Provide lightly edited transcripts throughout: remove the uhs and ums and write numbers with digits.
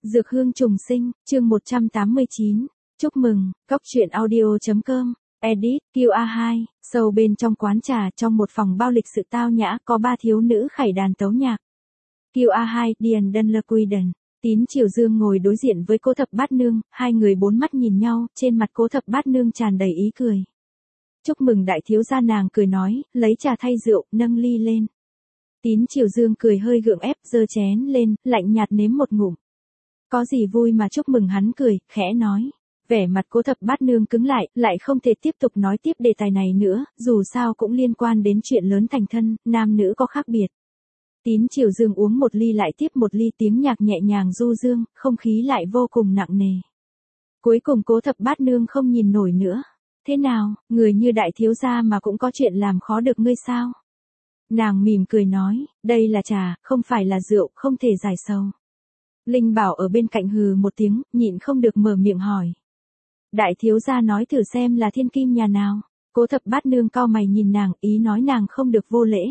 Dược hương trùng sinh, chương 189. Chúc mừng, Cóc truyện audio.com, edit, QA2, sâu bên trong quán trà trong một phòng bao lịch sự tao nhã có ba thiếu nữ khải đàn tấu nhạc. QA2, Điền Đân Lơ Queden. Tín Triều Dương ngồi đối diện với Cố Thập Bát Nương, hai người bốn mắt nhìn nhau, trên mặt Cố Thập Bát Nương tràn đầy ý cười. Chúc mừng đại thiếu gia, nàng cười nói, lấy trà thay rượu, nâng ly lên. Tín Triều Dương cười hơi gượng ép, giơ chén lên, lạnh nhạt nếm một ngụm. Có gì vui mà chúc mừng, hắn cười, khẽ nói. Vẻ mặt Cố Thập Bát Nương cứng lại không thể tiếp tục nói tiếp đề tài này nữa, dù sao cũng liên quan đến chuyện lớn thành thân, nam nữ có khác biệt. Tín Triều Dương uống một ly lại tiếp một ly, tiếng nhạc nhẹ nhàng du dương, không khí lại vô cùng nặng nề. Cuối cùng Cố Thập Bát Nương không nhìn nổi nữa. Thế nào, người như đại thiếu gia mà cũng có chuyện làm khó được ngươi sao? Nàng mỉm cười nói, đây là trà, không phải là rượu, không thể giải sầu. Linh Bảo ở bên cạnh hừ một tiếng, nhịn không được mở miệng hỏi. Đại thiếu gia nói thử xem là thiên kim nhà nào. Cố Thập Bát Nương cau mày nhìn nàng, ý nói nàng không được vô lễ.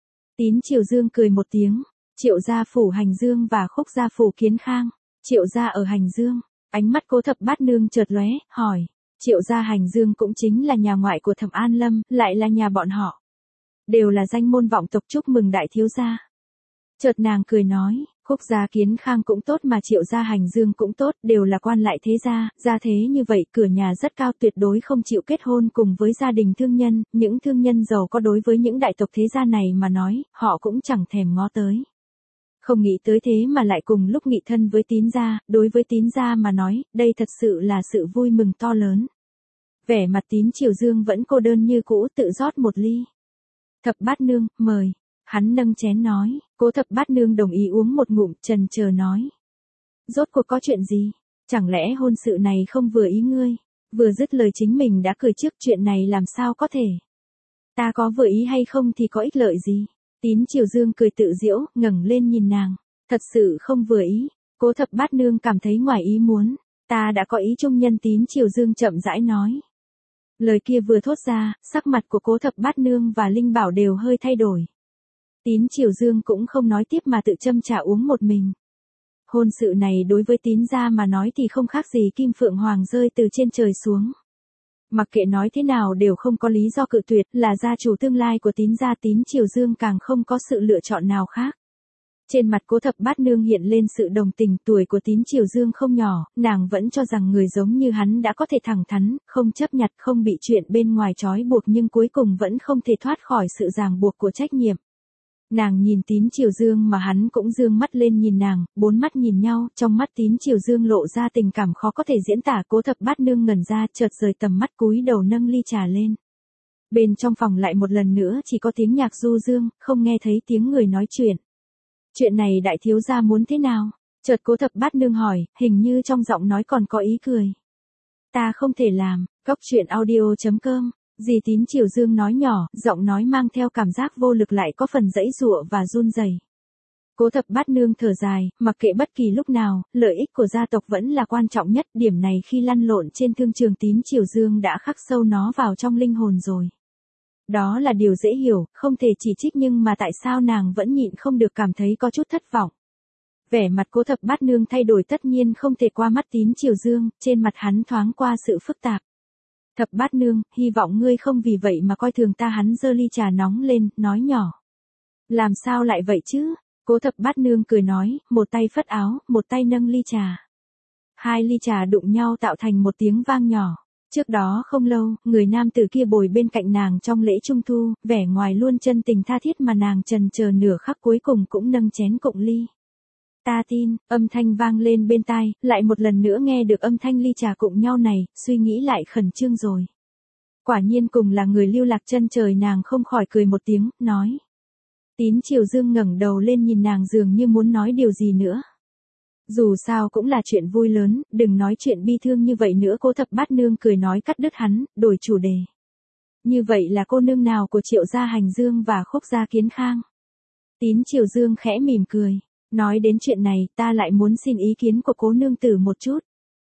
Tín Triều Dương cười một tiếng, Triệu gia phủ Hành Dương và Khúc gia phủ Kiến Khang. Triệu gia ở Hành Dương, ánh mắt Cố Thập Bát Nương chợt lóe, hỏi. Triệu gia Hành Dương cũng chính là nhà ngoại của Thẩm An Lâm, lại là nhà bọn họ. Đều là danh môn vọng tộc, chúc mừng đại thiếu gia. Chợt nàng cười nói, Khúc gia Kiến Khang cũng tốt mà Triệu gia Hành Dương cũng tốt, đều là quan lại thế gia, gia thế như vậy, cửa nhà rất cao, tuyệt đối không chịu kết hôn cùng với gia đình thương nhân, những thương nhân giàu có đối với những đại tộc thế gia này mà nói, họ cũng chẳng thèm ngó tới. Không nghĩ tới thế mà lại cùng lúc nghị thân với Tín gia, đối với Tín gia mà nói, đây thật sự là sự vui mừng to lớn. Vẻ mặt Tín Triều Dương vẫn cô đơn như cũ, tự rót một ly. Thập Bát Nương, mời. Hắn nâng chén nói, Cố Thập Bát Nương đồng ý uống một ngụm, chần chờ nói. Rốt cuộc có chuyện gì? Chẳng lẽ hôn sự này không vừa ý ngươi? Vừa dứt lời chính mình đã cười trước, chuyện này làm sao có thể? Ta có vừa ý hay không thì có ích lợi gì? Tín Triều Dương cười tự giễu, ngẩng lên nhìn nàng. Thật sự không vừa ý. Cố Thập Bát Nương cảm thấy ngoài ý muốn. Ta đã có ý chung nhân, Tín Triều Dương chậm rãi nói. Lời kia vừa thốt ra, sắc mặt của Cố Thập Bát Nương và Linh Bảo đều hơi thay đổi. Tín Triều Dương cũng không nói tiếp mà tự châm trà uống một mình. Hôn sự này đối với Tín gia mà nói thì không khác gì kim phượng hoàng rơi từ trên trời xuống. Mặc kệ nói thế nào đều không có lý do cự tuyệt, là gia chủ tương lai của Tín gia, Tín Triều Dương càng không có sự lựa chọn nào khác. Trên mặt Cố Thập Bát Nương hiện lên sự đồng tình, tuổi của Tín Triều Dương không nhỏ, nàng vẫn cho rằng người giống như hắn đã có thể thẳng thắn, không chấp nhặt, không bị chuyện bên ngoài trói buộc, nhưng cuối cùng vẫn không thể thoát khỏi sự ràng buộc của trách nhiệm. Nàng nhìn Tín Triều Dương mà hắn cũng dương mắt lên nhìn nàng, bốn mắt nhìn nhau, trong mắt Tín Triều Dương lộ ra tình cảm khó có thể diễn tả. Cố Thập Bát Nương ngẩn ra, chợt rời tầm mắt, cúi đầu nâng ly trà lên. Bên trong phòng lại một lần nữa chỉ có tiếng nhạc du dương, không nghe thấy tiếng người nói chuyện. Chuyện này đại thiếu gia muốn thế nào? Chợt Cố Thập Bát Nương hỏi, hình như trong giọng nói còn có ý cười. Ta không thể làm. Cóc truyện audio.com. Dì Tín Triều Dương nói nhỏ, giọng nói mang theo cảm giác vô lực lại có phần giãy giụa và run rẩy. Cố Thập Bát Nương thở dài, mặc kệ bất kỳ lúc nào, lợi ích của gia tộc vẫn là quan trọng nhất, điểm này khi lăn lộn trên thương trường Tín Triều Dương đã khắc sâu nó vào trong linh hồn rồi. Đó là điều dễ hiểu, không thể chỉ trích, nhưng mà tại sao nàng vẫn nhịn không được cảm thấy có chút thất vọng. Vẻ mặt Cố Thập Bát Nương thay đổi tất nhiên không thể qua mắt Tín Triều Dương, trên mặt hắn thoáng qua sự phức tạp. Thập Bát Nương, hy vọng ngươi không vì vậy mà coi thường ta. Hắn giơ ly trà nóng lên, nói nhỏ. Làm sao lại vậy chứ? Cố Thập Bát Nương cười nói, một tay phất áo, một tay nâng ly trà. Hai ly trà đụng nhau tạo thành một tiếng vang nhỏ. Trước đó không lâu, người nam tử kia bồi bên cạnh nàng trong lễ trung thu, vẻ ngoài luôn chân tình tha thiết mà nàng chần chờ nửa khắc cuối cùng cũng nâng chén cụng ly. Ta tin, âm thanh vang lên bên tai, lại một lần nữa nghe được âm thanh ly trà cụng nhau này, suy nghĩ lại khẩn trương rồi. Quả nhiên cùng là người lưu lạc chân trời, nàng không khỏi cười một tiếng, nói. Tín Triều Dương ngẩng đầu lên nhìn nàng dường như muốn nói điều gì nữa. Dù sao cũng là chuyện vui lớn, đừng nói chuyện bi thương như vậy nữa. Cố Thập Bát Nương cười nói cắt đứt hắn, đổi chủ đề. Như vậy là cô nương nào của Triệu gia Hành Dương và Khúc gia Kiến Khang? Tín Triều Dương khẽ mỉm cười. Nói đến chuyện này, ta lại muốn xin ý kiến của cố nương tử một chút.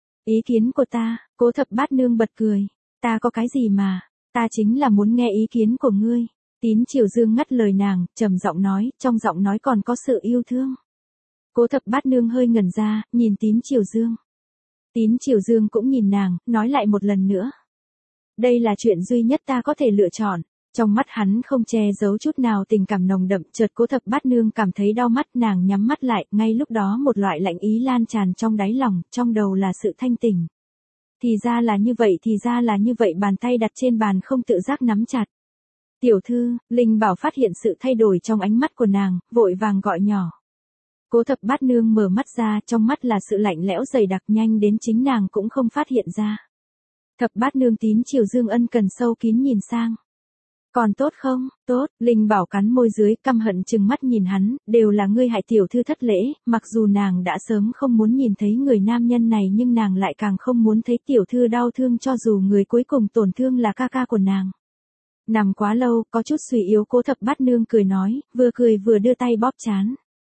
Ý kiến của ta? Cố Thập Bát Nương bật cười. Ta có cái gì mà, ta chính là muốn nghe ý kiến của ngươi. Tín Triều Dương ngắt lời nàng, trầm giọng nói, trong giọng nói còn có sự yêu thương. Cố Thập Bát Nương hơi ngẩn ra, nhìn Tín Triều Dương. Tín Triều Dương cũng nhìn nàng, nói lại một lần nữa. Đây là chuyện duy nhất ta có thể lựa chọn. Trong mắt hắn không che giấu chút nào tình cảm nồng đậm, chợt Cố Thập Bát Nương cảm thấy đau mắt, nàng nhắm mắt lại, ngay lúc đó một loại lạnh ý lan tràn trong đáy lòng, trong đầu là sự thanh tỉnh. Thì ra là như vậy, thì ra là như vậy, bàn tay đặt trên bàn không tự giác nắm chặt. Tiểu thư, Linh Bảo phát hiện sự thay đổi trong ánh mắt của nàng, vội vàng gọi nhỏ. Cố Thập Bát Nương mở mắt ra, trong mắt là sự lạnh lẽo dày đặc, nhanh đến chính nàng cũng không phát hiện ra. Thập Bát Nương Tín Triều Dương ân cần sâu kín nhìn sang. Còn tốt không? Tốt, Linh Bảo cắn môi dưới, căm hận trừng mắt nhìn hắn, đều là ngươi hại tiểu thư thất lễ, mặc dù nàng đã sớm không muốn nhìn thấy người nam nhân này nhưng nàng lại càng không muốn thấy tiểu thư đau thương, cho dù người cuối cùng tổn thương là ca ca của nàng. Nằm quá lâu, có chút suy yếu, Cố Thập Bát Nương cười nói, vừa cười vừa đưa tay bóp trán.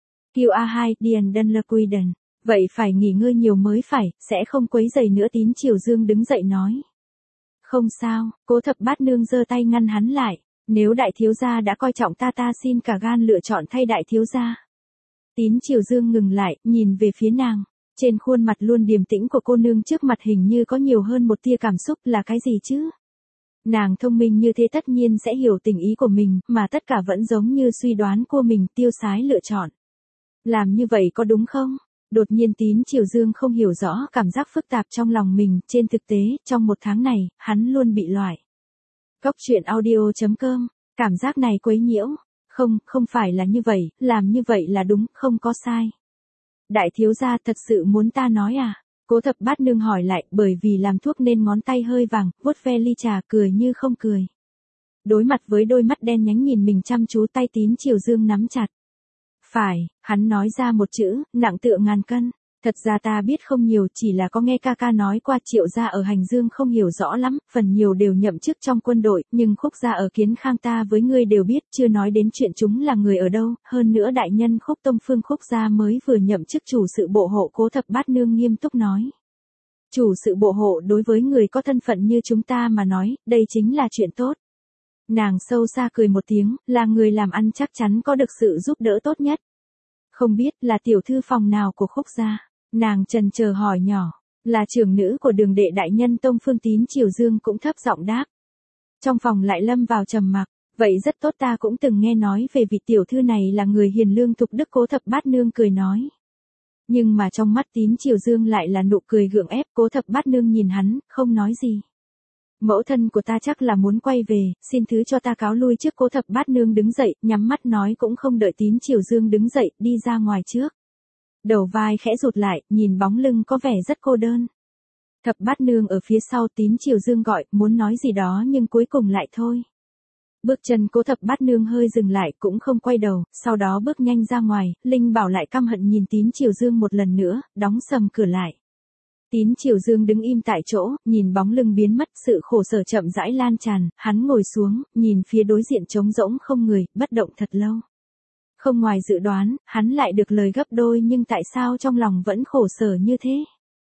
QA2, Điền Đân Lơ Quy Đần. Vậy phải nghỉ ngơi nhiều mới phải, sẽ không quấy rầy nữa. Tín Triều Dương đứng dậy nói. Không sao, Cố Thập Bát Nương giơ tay ngăn hắn lại. Nếu đại thiếu gia đã coi trọng ta, ta xin cả gan lựa chọn thay đại thiếu gia. Tín Triều Dương ngừng lại, nhìn về phía nàng. Trên khuôn mặt luôn điềm tĩnh của cô nương trước mặt hình như có nhiều hơn một tia cảm xúc, là cái gì chứ? Nàng thông minh như thế tất nhiên sẽ hiểu tình ý của mình, mà tất cả vẫn giống như suy đoán của mình, tiêu sái lựa chọn. Làm như vậy có đúng không? Đột nhiên Tín Triều Dương không hiểu rõ cảm giác phức tạp trong lòng mình, trên thực tế, trong một tháng này, hắn luôn bị loại. Góc truyện audio.com, cảm giác này quấy nhiễu. Không phải là như vậy, làm như vậy là đúng, không có sai. Đại thiếu gia thật sự muốn ta nói à? Cố Thập Bát Nương hỏi lại, bởi vì làm thuốc nên ngón tay hơi vàng, vuốt ve ly trà, cười như không cười. Đối mặt với đôi mắt đen nhánh nhìn mình chăm chú, tay Tín Triều Dương nắm chặt. Phải, hắn nói ra một chữ, nặng tựa ngàn cân. Thật ra ta biết không nhiều, chỉ là có nghe ca ca nói qua, Triệu gia ở Hành Dương không hiểu rõ lắm, phần nhiều đều nhậm chức trong quân đội, nhưng Khúc gia ở Kiến Khang ta với ngươi đều biết, chưa nói đến chuyện chúng là người ở đâu, hơn nữa đại nhân Khúc Tông Phương Khúc gia mới vừa nhậm chức chủ sự bộ hộ. Cố Thập Bát Nương nghiêm túc nói. Chủ sự bộ hộ đối với người có thân phận như chúng ta mà nói, đây chính là chuyện tốt. Nàng sâu xa cười một tiếng, là người làm ăn chắc chắn có được sự giúp đỡ tốt nhất. Không biết là tiểu thư phòng nào của Khúc gia? Nàng chần chờ hỏi nhỏ. Là trưởng nữ của Đường đệ đại nhân Tông Phương. Tín Triều Dương cũng thấp giọng đáp. Trong phòng lại lâm vào trầm mặc. Vậy rất tốt, ta cũng từng nghe nói về vị tiểu thư này là người hiền lương thục đức. Cố Thập Bát Nương cười nói. Nhưng mà trong mắt Tín Triều Dương lại là nụ cười gượng ép. Cố Thập Bát Nương nhìn hắn, không nói gì. Mẫu thân của ta chắc là muốn quay về, xin thứ cho ta cáo lui trước. Cố Thập Bát Nương đứng dậy, nhắm mắt nói, cũng không đợi Tín Triều Dương đứng dậy, đi ra ngoài trước. Đầu vai khẽ rụt lại, nhìn bóng lưng có vẻ rất cô đơn. Thập Bát Nương ở phía sau. Tín Triều Dương gọi, muốn nói gì đó nhưng cuối cùng lại thôi. Bước chân Cố Thập Bát Nương hơi dừng lại, cũng không quay đầu, sau đó bước nhanh ra ngoài. Linh Bảo lại căm hận nhìn Tín Triều Dương một lần nữa, đóng sầm cửa lại. Tín Triều Dương đứng im tại chỗ, nhìn bóng lưng biến mất, sự khổ sở chậm rãi lan tràn, hắn ngồi xuống, nhìn phía đối diện trống rỗng không người, bất động thật lâu. Không ngoài dự đoán, hắn lại được lời gấp đôi, nhưng tại sao trong lòng vẫn khổ sở như thế?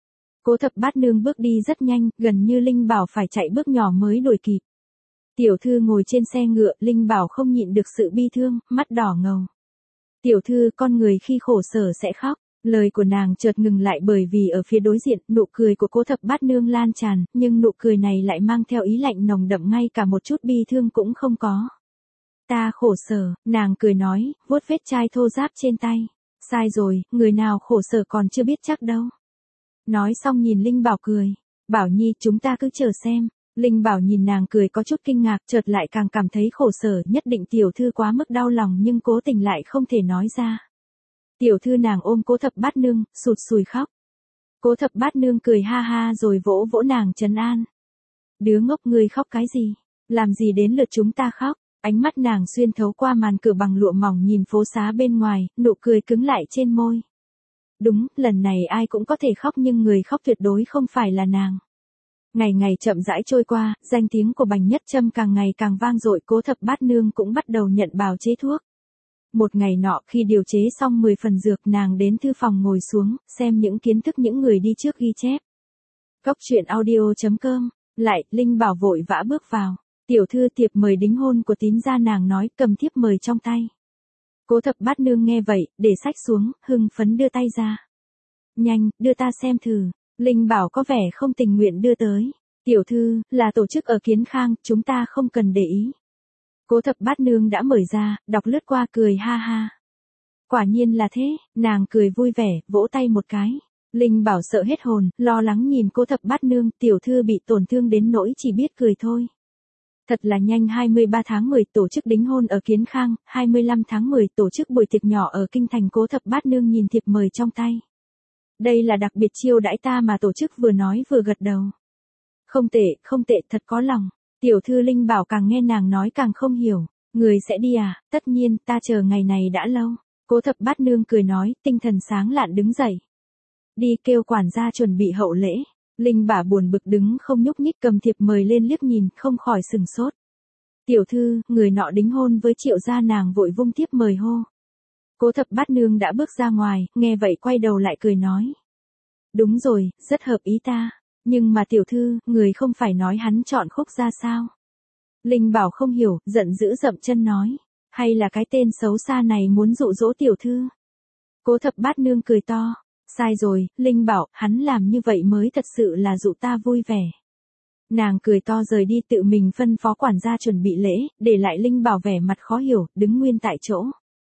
Cố Thập Bát Nương bước đi rất nhanh, gần như Linh Bảo phải chạy bước nhỏ mới đuổi kịp. Tiểu thư ngồi trên xe ngựa, Linh Bảo không nhịn được sự bi thương, mắt đỏ ngầu. Tiểu thư, con người khi khổ sở sẽ khóc. Lời của nàng chợt ngừng lại bởi vì ở phía đối diện, nụ cười của Cố Thập Bát Nương lan tràn, nhưng nụ cười này lại mang theo ý lạnh nồng đậm, ngay cả một chút bi thương cũng không có. Ta khổ sở, nàng cười nói, vuốt vết chai thô ráp trên tay. Sai rồi, người nào khổ sở còn chưa biết chắc đâu. Nói xong nhìn Linh Bảo cười. Bảo Nhi, chúng ta cứ chờ xem. Linh Bảo nhìn nàng cười có chút kinh ngạc, chợt lại càng cảm thấy khổ sở, nhất định tiểu thư quá mức đau lòng nhưng cố tình lại không thể nói ra. Tiểu thư, nàng ôm Cố Thập Bát Nương, sụt sùi khóc. Cố Thập Bát Nương cười ha ha rồi vỗ vỗ nàng trấn an. Đứa ngốc, ngươi khóc cái gì? Làm gì đến lượt chúng ta khóc? Ánh mắt nàng xuyên thấu qua màn cửa bằng lụa mỏng nhìn phố xá bên ngoài, nụ cười cứng lại trên môi. Đúng, lần này ai cũng có thể khóc nhưng người khóc tuyệt đối không phải là nàng. Ngày ngày chậm rãi trôi qua, danh tiếng của Bành Nhất Trâm càng ngày càng vang dội. Cố Thập Bát Nương cũng bắt đầu nhận bào chế thuốc. Một ngày nọ khi điều chế xong 10 phần dược, nàng đến thư phòng ngồi xuống, xem những kiến thức những người đi trước ghi chép. Góc truyện audio.com, lại, Linh Bảo vội vã bước vào. Tiểu thư, thiệp mời đính hôn của Tín gia, nàng nói, cầm thiếp mời trong tay. Cố Thập Bát Nương nghe vậy, để sách xuống, hưng phấn đưa tay ra. Nhanh, đưa ta xem thử. Linh Bảo có vẻ không tình nguyện đưa tới. Tiểu thư, là tổ chức ở Kiến Khang, chúng ta không cần để ý. Cố Thập Bát Nương đã mở ra, đọc lướt qua cười ha ha. Quả nhiên là thế, nàng cười vui vẻ, vỗ tay một cái. Linh Bảo sợ hết hồn, lo lắng nhìn Cố Thập Bát Nương, tiểu thư bị tổn thương đến nỗi chỉ biết cười thôi. Thật là nhanh, 23 tháng 10 tổ chức đính hôn ở Kiến Khang, 25 tháng 10 tổ chức buổi tiệc nhỏ ở Kinh Thành. Cố Thập Bát Nương nhìn thiệp mời trong tay. Đây là đặc biệt chiêu đãi ta mà tổ chức, vừa nói vừa gật đầu. Không tệ, thật có lòng. Tiểu thư Linh Bảo càng nghe nàng nói càng không hiểu. Người sẽ đi à? Tất nhiên, ta chờ ngày này đã lâu. Cố Thập Bát Nương cười nói, tinh thần sáng lạn đứng dậy. Đi kêu quản gia chuẩn bị hậu lễ. Linh Bảo buồn bực đứng không nhúc nhích, cầm thiệp mời lên liếc nhìn, không khỏi sừng sốt. Tiểu thư, người nọ đính hôn với Triệu gia, nàng vội vung thiếp mời hô. Cố Thập Bát Nương đã bước ra ngoài, nghe vậy quay đầu lại cười nói. Đúng rồi, rất hợp ý ta. Nhưng mà tiểu thư, người không phải nói hắn chọn Khúc gia sao? Linh Bảo không hiểu, giận dữ dậm chân nói. Hay là cái tên xấu xa này muốn dụ dỗ tiểu thư? Cố Thập Bát Nương cười to. Sai rồi, Linh Bảo, hắn làm như vậy mới thật sự là dụ ta vui vẻ. Nàng cười to rời đi, tự mình phân phó quản gia chuẩn bị lễ, để lại Linh Bảo vẻ mặt khó hiểu, đứng nguyên tại chỗ.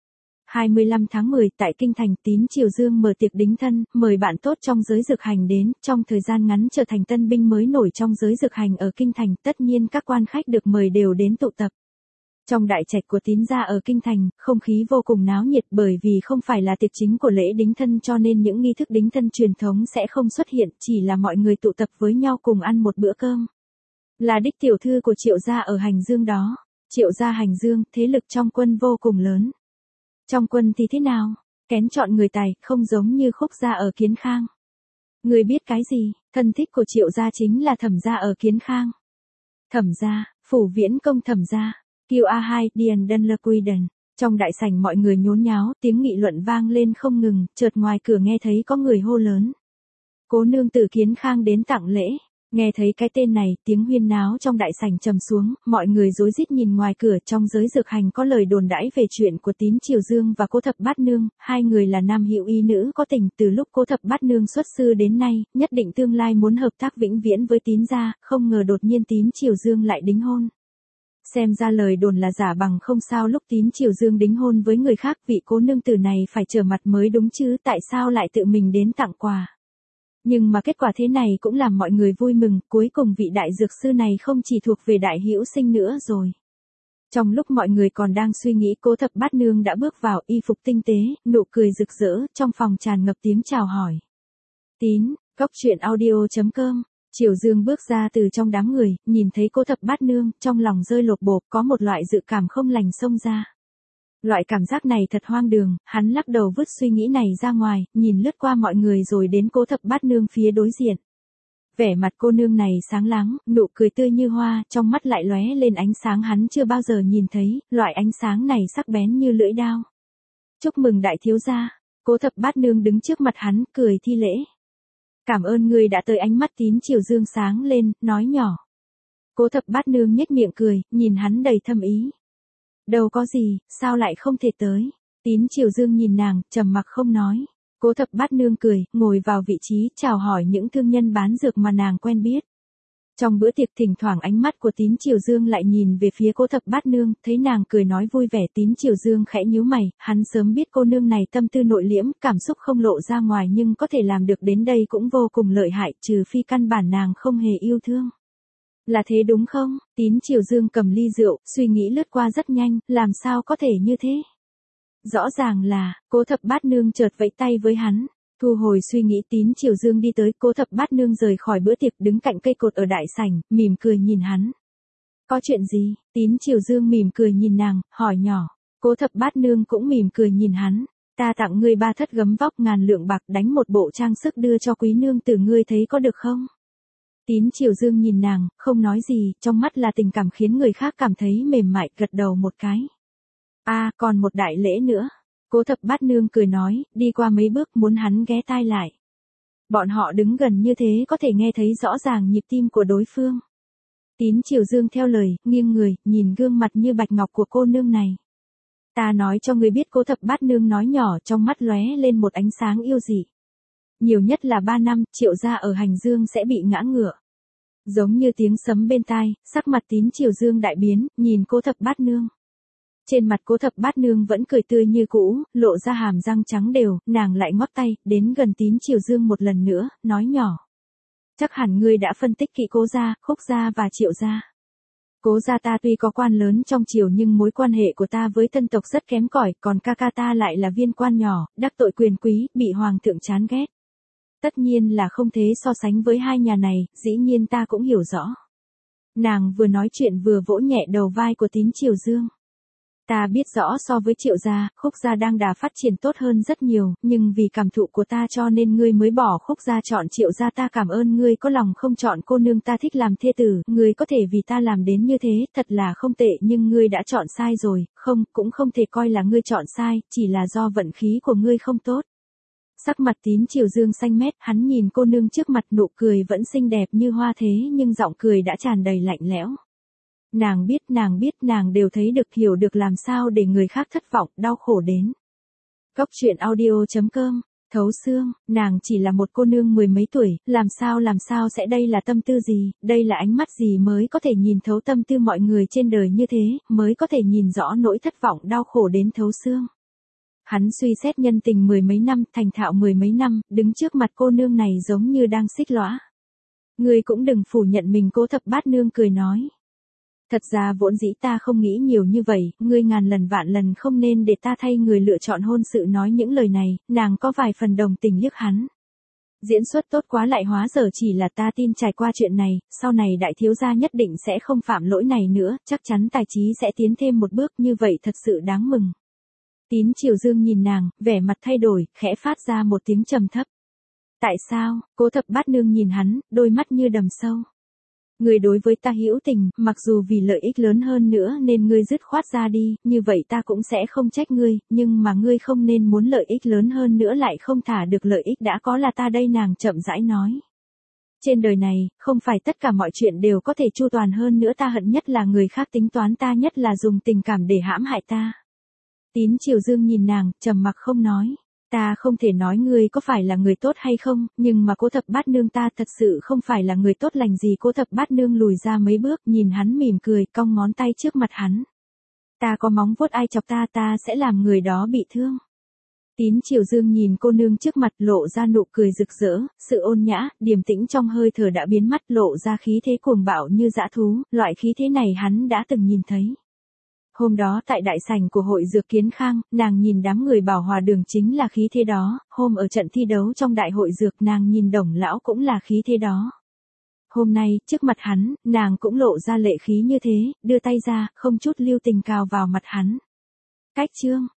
25 tháng 10 tại Kinh Thành, Tín Triều Dương mở tiệc đính thân, mời bạn tốt trong giới dược hành đến, trong thời gian ngắn trở thành tân binh mới nổi trong giới dược hành ở Kinh Thành, tất nhiên các quan khách được mời đều đến tụ tập. Trong đại trạch của Tín gia ở Kinh Thành, không khí vô cùng náo nhiệt, bởi vì không phải là tiệc chính của lễ đính thân cho nên những nghi thức đính thân truyền thống sẽ không xuất hiện, chỉ là mọi người tụ tập với nhau cùng ăn một bữa cơm. Là đích tiểu thư của Triệu gia ở Hành Dương đó. Triệu gia Hành Dương, thế lực trong quân vô cùng lớn. Trong quân thì thế nào? Kén chọn người tài, không giống như Khúc gia ở Kiến Khang. Người biết cái gì? Thân thích của Triệu gia chính là Thẩm gia ở Kiến Khang. Thẩm gia, Phủ Viễn Công Thẩm gia. QA2, Điền Đân Lơ Quy Đần. Trong đại sảnh mọi người nhốn nháo, tiếng nghị luận vang lên không ngừng, chợt ngoài cửa nghe thấy có người hô lớn. Cố nương từ Kiến Khang đến tặng lễ. Nghe thấy cái tên này, tiếng huyên náo trong đại sảnh trầm xuống, mọi người rối rít nhìn ngoài cửa. Trong giới dược hành có lời đồn đãi về chuyện của Tín Triều Dương và Cố Thập Bát Nương, hai người là nam hữu y nữ có tình. Từ lúc Cố Thập Bát Nương xuất sư đến nay, nhất định tương lai muốn hợp tác vĩnh viễn với Tín gia, không ngờ đột nhiên Tín Triều Dương lại đính hôn. Xem ra lời đồn là giả bằng không sao, lúc Tín Triều Dương đính hôn với người khác, vị cố nương tử này phải trở mặt mới đúng chứ, tại sao lại tự mình đến tặng quà. Nhưng mà kết quả thế này cũng làm mọi người vui mừng, cuối cùng vị đại dược sư này không chỉ thuộc về đại hữu sinh nữa rồi. Trong lúc mọi người còn đang suy nghĩ, Cố Thập Bát Nương đã bước vào, y phục tinh tế, nụ cười rực rỡ, trong phòng tràn ngập tiếng chào hỏi. Tín, goctruyện.audio.com. Triều Dương bước ra từ trong đám người, nhìn thấy Cố Thập Bát Nương, trong lòng rơi lột bột, có một loại dự cảm không lành xông ra. Loại cảm giác này thật hoang đường, hắn lắc đầu vứt suy nghĩ này ra ngoài, nhìn lướt qua mọi người rồi đến Cố Thập Bát Nương phía đối diện. Vẻ mặt cô nương này sáng láng, nụ cười tươi như hoa, trong mắt lại lóe lên ánh sáng hắn chưa bao giờ nhìn thấy, loại ánh sáng này sắc bén như lưỡi đao. Chúc mừng đại thiếu gia. Cố Thập Bát Nương đứng trước mặt hắn, cười thi lễ. Cảm ơn ngươi đã tới, ánh mắt Tín Triều Dương sáng lên, nói nhỏ. Cố Thập Bát Nương nhếch miệng cười, nhìn hắn đầy thâm ý. Đâu có gì, sao lại không thể tới? Tín Triều Dương nhìn nàng, trầm mặc không nói. Cố Thập Bát Nương cười, ngồi vào vị trí, chào hỏi những thương nhân bán dược mà nàng quen biết. Trong bữa tiệc thỉnh thoảng ánh mắt của Tín Triều Dương lại nhìn về phía Cố Thập Bát Nương, thấy nàng cười nói vui vẻ, Tín Triều Dương khẽ nhíu mày, hắn sớm biết cô nương này tâm tư nội liễm, cảm xúc không lộ ra ngoài nhưng có thể làm được đến đây cũng vô cùng lợi hại, trừ phi căn bản nàng không hề yêu thương. Là thế đúng không? Tín Triều Dương cầm ly rượu, suy nghĩ lướt qua rất nhanh, làm sao có thể như thế? Rõ ràng là, Cố Thập Bát Nương chợt vẫy tay với hắn. Thu hồi suy nghĩ, Tín Triều Dương đi tới, Cố Thập Bát Nương rời khỏi bữa tiệc, đứng cạnh cây cột ở đại sảnh, mỉm cười nhìn hắn. Có chuyện gì? Tín Triều Dương mỉm cười nhìn nàng, hỏi nhỏ. Cố Thập Bát Nương cũng mỉm cười nhìn hắn. Ta tặng ngươi 3 thất gấm vóc ngàn lượng bạc, đánh một bộ trang sức đưa cho quý nương tử, ngươi thấy có được không? Tín Triều Dương nhìn nàng, không nói gì, trong mắt là tình cảm khiến người khác cảm thấy mềm mại, gật đầu một cái. Còn một đại lễ nữa. Cố Thập Bát Nương cười nói, đi qua mấy bước muốn hắn ghé tai lại. Bọn họ đứng gần như thế có thể nghe thấy rõ ràng nhịp tim của đối phương. Tín Triều Dương theo lời, nghiêng người, nhìn gương mặt như bạch ngọc của cô nương này. Ta nói cho ngươi biết, Cố Thập Bát Nương nói nhỏ, trong mắt lóe lên một ánh sáng yêu dị. Nhiều nhất là 3 năm, Triệu gia ở Hành Dương sẽ bị ngã ngựa. Giống như tiếng sấm bên tai, sắc mặt Tín Triều Dương đại biến, nhìn Cố Thập Bát Nương. Trên mặt Cố Thập Bát Nương vẫn cười tươi như cũ, lộ ra hàm răng trắng đều, nàng lại ngoắc tay, đến gần Tín Triều Dương một lần nữa, nói nhỏ. Chắc hẳn ngươi đã phân tích kỹ Cố gia, Khúc gia và Triệu gia. Cố gia ta tuy có quan lớn trong triều nhưng mối quan hệ của ta với thân tộc rất kém cỏi, còn ca ca ta lại là viên quan nhỏ, đắc tội quyền quý, bị hoàng thượng chán ghét. Tất nhiên là không thể so sánh với hai nhà này, dĩ nhiên ta cũng hiểu rõ. Nàng vừa nói chuyện vừa vỗ nhẹ đầu vai của Tín Triều Dương. Ta biết rõ so với Triệu gia, Khúc gia đang đà phát triển tốt hơn rất nhiều, nhưng vì cảm thụ của ta cho nên ngươi mới bỏ Khúc gia chọn Triệu gia. Ta cảm ơn ngươi có lòng không chọn cô nương ta thích làm thê tử, ngươi có thể vì ta làm đến như thế, thật là không tệ, nhưng ngươi đã chọn sai rồi, không, cũng không thể coi là ngươi chọn sai, chỉ là do vận khí của ngươi không tốt. Sắc mặt Tín Triều Dương xanh mét, hắn nhìn cô nương trước mặt, nụ cười vẫn xinh đẹp như hoa thế nhưng giọng cười đã tràn đầy lạnh lẽo. Nàng biết, nàng đều thấy được, hiểu được làm sao để người khác thất vọng, đau khổ đến. Góc truyện audio.com, Thấu Xương, nàng chỉ là một cô nương mười mấy tuổi, làm sao sẽ, đây là tâm tư gì, đây là ánh mắt gì mới có thể nhìn thấu tâm tư mọi người trên đời như thế, mới có thể nhìn rõ nỗi thất vọng đau khổ đến thấu xương. Hắn suy xét nhân tình mười mấy năm, thành thạo mười mấy năm, đứng trước mặt cô nương này giống như đang xích lõa. Ngươi cũng đừng phủ nhận mình, Cố Thập Bát Nương cười nói. Thật ra vốn dĩ ta không nghĩ nhiều như vậy, ngươi ngàn lần vạn lần không nên để ta thay người lựa chọn hôn sự. Nói những lời này, nàng có vài phần đồng tình liếc hắn. Diễn xuất tốt quá, lại hóa giờ chỉ là ta tin trải qua chuyện này, sau này đại thiếu gia nhất định sẽ không phạm lỗi này nữa, chắc chắn tài trí sẽ tiến thêm một bước, như vậy thật sự đáng mừng. Tín Triều Dương nhìn nàng, vẻ mặt thay đổi, khẽ phát ra một tiếng trầm thấp. Tại sao? Cố Thập Bát Nương nhìn hắn, đôi mắt như đầm sâu. Ngươi đối với ta hữu tình, mặc dù vì lợi ích lớn hơn nữa nên ngươi dứt khoát ra đi, như vậy ta cũng sẽ không trách ngươi, nhưng mà ngươi không nên muốn lợi ích lớn hơn nữa lại không thả được lợi ích đã có là ta đây, nàng chậm rãi nói. Trên đời này, không phải tất cả mọi chuyện đều có thể chu toàn hơn nữa, ta hận nhất là người khác tính toán ta, nhất là dùng tình cảm để hãm hại ta. Tín Triều Dương nhìn nàng, trầm mặc không nói. Ta không thể nói ngươi có phải là người tốt hay không, nhưng mà Cố Thập Bát Nương ta thật sự không phải là người tốt lành gì. Cố Thập Bát Nương lùi ra mấy bước, nhìn hắn mỉm cười, cong ngón tay trước mặt hắn. Ta có móng vuốt, ai chọc ta, ta sẽ làm người đó bị thương. Tín Triều Dương nhìn cô nương trước mặt, lộ ra nụ cười rực rỡ, sự ôn nhã, điềm tĩnh trong hơi thở đã biến mất, lộ ra khí thế cuồng bạo như dã thú, loại khí thế này hắn đã từng nhìn thấy. Hôm đó tại đại sảnh của hội dược Kiến Khang, nàng nhìn đám người Bảo Hòa Đường chính là khí thế đó, hôm ở trận thi đấu trong đại hội dược nàng nhìn Đồng lão cũng là khí thế đó. Hôm nay, trước mặt hắn, nàng cũng lộ ra lệ khí như thế, đưa tay ra, không chút lưu tình cào vào mặt hắn. Cách chương